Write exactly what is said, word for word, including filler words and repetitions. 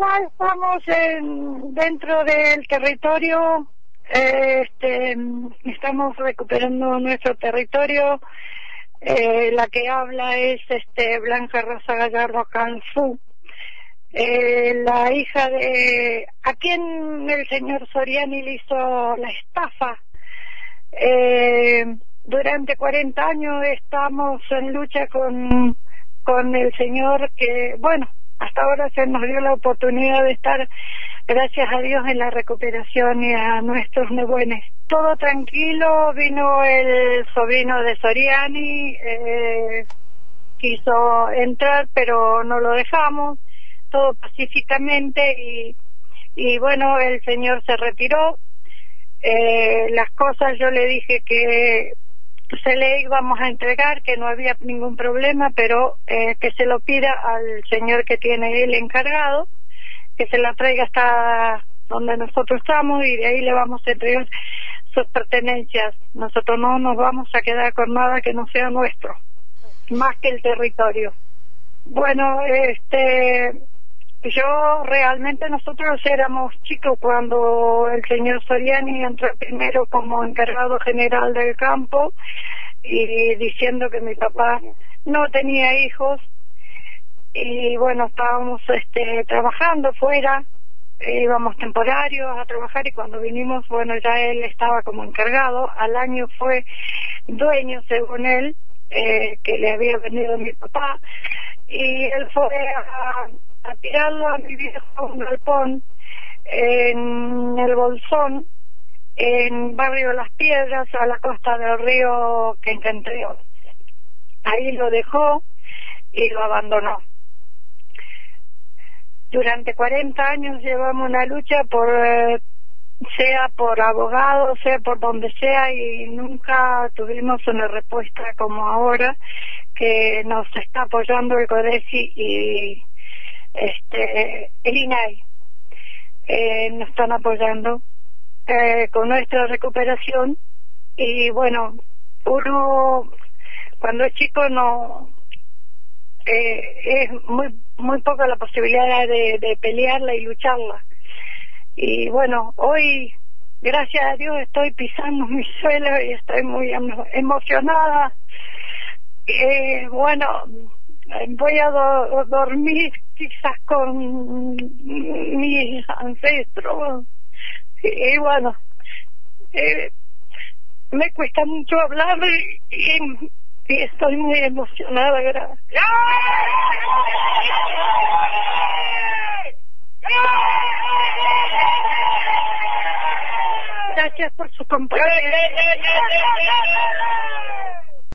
acá estamos en, dentro del territorio, eh, este, estamos recuperando nuestro territorio. Eh, la que habla es este Blanca Rosa Gallardo Canfú, eh, la hija de a quien el señor Soriani le hizo la estafa. Eh, durante cuarenta años estamos en lucha con, con el señor que, bueno, hasta ahora se nos dio la oportunidad de estar, gracias a Dios, en la recuperación y a nuestros nebuenes. Todo tranquilo, vino el sobrino de Soriani, eh, quiso entrar pero no lo dejamos, todo pacíficamente y, y bueno, el señor se retiró. Eh, las cosas yo le dije que se le íbamos a entregar, que no había ningún problema, pero eh, que se lo pida al señor que tiene él encargado, que se la traiga hasta donde nosotros estamos y de ahí le vamos a entregar sus pertenencias. Nosotros no nos vamos a quedar con nada que no sea nuestro, más que el territorio. Bueno, este, yo realmente nosotros éramos chicos cuando el señor Soriani entró primero como encargado general del campo y diciendo que mi papá no tenía hijos y bueno, estábamos este, trabajando fuera, íbamos temporarios a trabajar y cuando vinimos, bueno, ya él estaba como encargado, al año fue dueño según él, eh, que le había venido mi papá y él fue a a tirarlo a mi viejo a un galpón en el Bolsón, en Barrio Las Piedras, a la costa del río Quenquentreo. Ahí lo dejó y lo abandonó. Durante cuarenta años llevamos una lucha por, eh, sea por abogado, sea por donde sea, y nunca tuvimos una respuesta como ahora, que nos está apoyando el CODECI y este el I N A I, eh, nos están apoyando eh, con nuestra recuperación y bueno, uno cuando es chico no eh, es muy muy poca la posibilidad de, de pelearla y lucharla y bueno, hoy gracias a Dios estoy pisando mi suelo y estoy muy emo emocionada. Eh, bueno, voy a do dormir quizás con mis ancestros y bueno, eh, me cuesta mucho hablar y, y, y estoy muy emocionada. Gracias. Gracias por su compañía.